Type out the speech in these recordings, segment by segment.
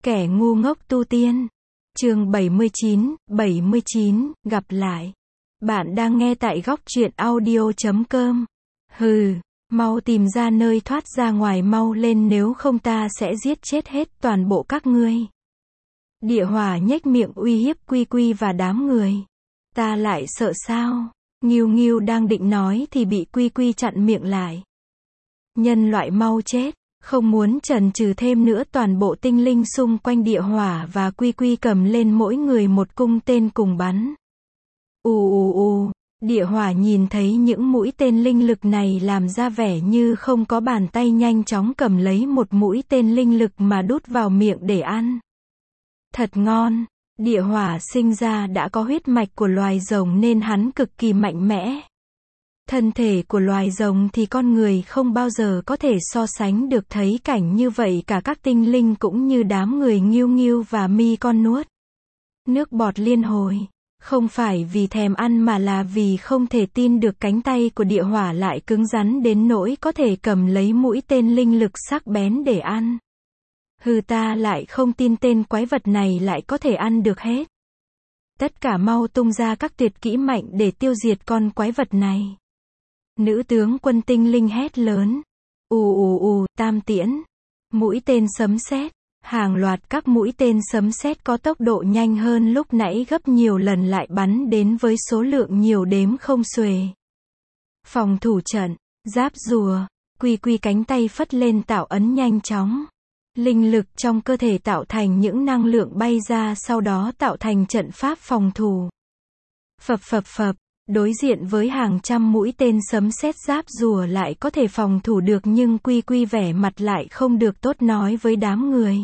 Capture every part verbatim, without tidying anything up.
Kẻ ngu ngốc tu tiên. Chương bảy mươi chín, bảy mươi chín, gặp lại. Bạn đang nghe tại góc truyện audio chấm com. Hừ, mau tìm ra nơi thoát ra ngoài mau lên nếu không ta sẽ giết chết hết toàn bộ các ngươi. Địa hỏa nhếch miệng uy hiếp Quy Quy và đám người. Ta lại sợ sao? Nghiêu Nghiêu đang định nói thì bị Quy Quy chặn miệng lại. Nhân loại mau chết. Không muốn chần chừ thêm nữa, toàn bộ tinh linh xung quanh địa hỏa và Quy Quy cầm lên mỗi người một cung tên cùng bắn. Ù ù ù, địa hỏa nhìn thấy những mũi tên linh lực này làm ra vẻ như không có, bàn tay nhanh chóng cầm lấy một mũi tên linh lực mà đút vào miệng để ăn. Thật ngon, địa hỏa sinh ra đã có huyết mạch của loài rồng nên hắn cực kỳ mạnh mẽ. Thân thể của loài rồng thì con người không bao giờ có thể so sánh được, thấy cảnh như vậy cả các tinh linh cũng như đám người Nghiêu Nghiêu và Mi con nuốt nước bọt liên hồi. Không phải vì thèm ăn mà là vì không thể tin được cánh tay của địa hỏa lại cứng rắn đến nỗi có thể cầm lấy mũi tên linh lực sắc bén để ăn. Hừ, ta lại không tin tên quái vật này lại có thể ăn được hết. Tất cả mau tung ra các tuyệt kỹ mạnh để tiêu diệt con quái vật này. Nữ tướng quân tinh linh hét lớn. Ù ù ù, tam tiễn. Mũi tên sấm sét. Hàng loạt các mũi tên sấm sét có tốc độ nhanh hơn lúc nãy gấp nhiều lần lại bắn đến với số lượng nhiều đếm không xuể. Phòng thủ trận. Giáp rùa. Quy Quy cánh tay phất lên tạo ấn nhanh chóng. Linh lực trong cơ thể tạo thành những năng lượng bay ra, sau đó tạo thành trận pháp phòng thủ. Phập phập phập. Đối diện với hàng trăm mũi tên sấm sét, giáp rùa lại có thể phòng thủ được, nhưng Quy Quy vẻ mặt lại không được tốt, nói với đám người.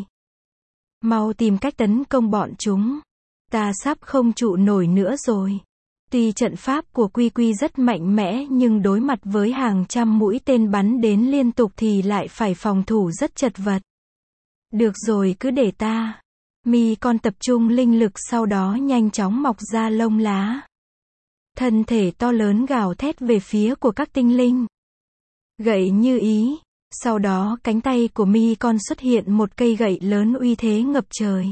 Mau tìm cách tấn công bọn chúng. Ta sắp không trụ nổi nữa rồi. Tuy trận pháp của Quy Quy rất mạnh mẽ nhưng đối mặt với hàng trăm mũi tên bắn đến liên tục thì lại phải phòng thủ rất chật vật. Được rồi, cứ để ta. Mi con tập trung linh lực, sau đó nhanh chóng mọc ra lông lá. Thân thể to lớn gào thét về phía của các tinh linh. Gậy như ý. Sau đó cánh tay của Mi con xuất hiện một cây gậy lớn uy thế ngập trời.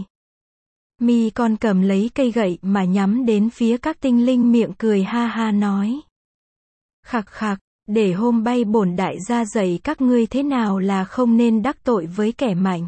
Mi con cầm lấy cây gậy mà nhắm đến phía các tinh linh, miệng cười ha ha nói. Khặc khặc, để hôm bay bổn đại gia dạy các ngươi thế nào là không nên đắc tội với kẻ mạnh.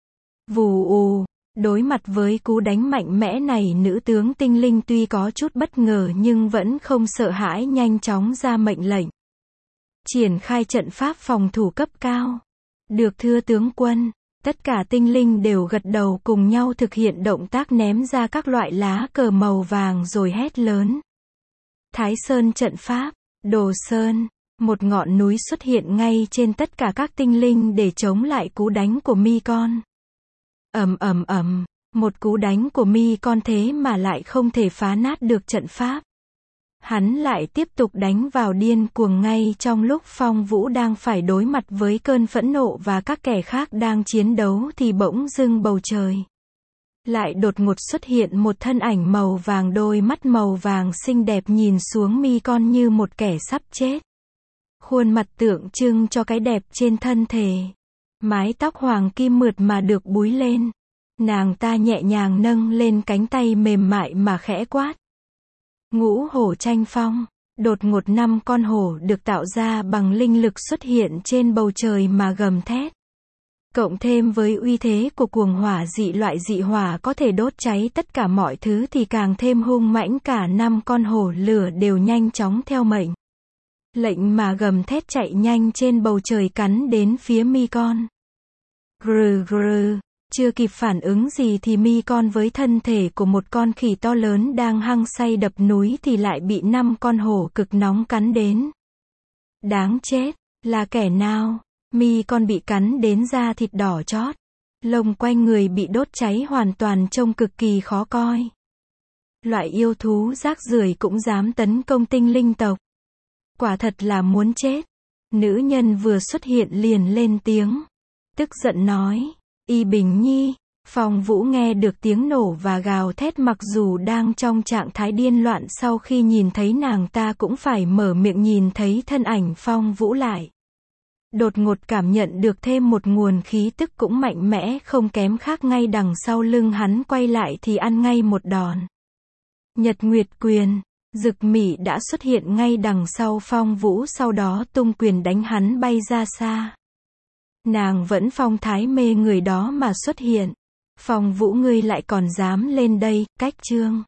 Vù ù. Đối mặt với cú đánh mạnh mẽ này, nữ tướng tinh linh tuy có chút bất ngờ nhưng vẫn không sợ hãi, nhanh chóng ra mệnh lệnh. Triển khai trận pháp phòng thủ cấp cao. Được thưa tướng quân. Tất cả tinh linh đều gật đầu cùng nhau thực hiện động tác ném ra các loại lá cờ màu vàng rồi hét lớn. Thái Sơn trận pháp. Đồ Sơn. Một ngọn núi xuất hiện ngay trên tất cả các tinh linh để chống lại cú đánh của Mi con. Ầm ầm ầm, một cú đánh của Mi con thế mà lại không thể phá nát được trận pháp. Hắn lại tiếp tục đánh vào điên cuồng ngay trong lúc Phong Vũ đang phải đối mặt với cơn phẫn nộ và các kẻ khác đang chiến đấu thì bỗng dưng bầu trời lại đột ngột xuất hiện một thân ảnh màu vàng, đôi mắt màu vàng xinh đẹp nhìn xuống Mi con như một kẻ sắp chết. Khuôn mặt tượng trưng cho cái đẹp trên thân thể. Mái tóc hoàng kim mượt mà được búi lên. Nàng ta nhẹ nhàng nâng lên cánh tay mềm mại mà khẽ quát. Ngũ hổ tranh phong. Đột ngột năm con hổ được tạo ra bằng linh lực xuất hiện trên bầu trời mà gầm thét. Cộng thêm với uy thế của cuồng hỏa dị, loại dị hỏa có thể đốt cháy tất cả mọi thứ thì càng thêm hung mãnh, cả năm con hổ lửa đều nhanh chóng theo mệnh lệnh mà gầm thét chạy nhanh trên bầu trời cắn đến phía Mi con. Grừ grừ, chưa kịp phản ứng gì thì Mi con với thân thể của một con khỉ to lớn đang hăng say đập núi thì lại bị năm con hổ cực nóng cắn đến. Đáng chết, là kẻ nào? Mi con bị cắn đến da thịt đỏ chót, lông quanh người bị đốt cháy hoàn toàn, trông cực kỳ khó coi. Loại yêu thú rác rưởi cũng dám tấn công tinh linh tộc. Quả thật là muốn chết. Nữ nhân vừa xuất hiện liền lên tiếng, tức giận nói. Y Bình Nhi. Phong Vũ nghe được tiếng nổ và gào thét, mặc dù đang trong trạng thái điên loạn, sau khi nhìn thấy nàng ta cũng phải mở miệng. Nhìn thấy thân ảnh Phong Vũ lại đột ngột cảm nhận được thêm một nguồn khí tức cũng mạnh mẽ không kém khác ngay đằng sau lưng hắn quay lại thì ăn ngay một đòn. Nhật Nguyệt quyền, Dực Mị đã xuất hiện ngay đằng sau Phong Vũ sau đó tung quyền đánh hắn bay ra xa. Nàng vẫn phong thái mê người đó mà xuất hiện. Phong Vũ ngươi lại còn dám lên đây, cách chương.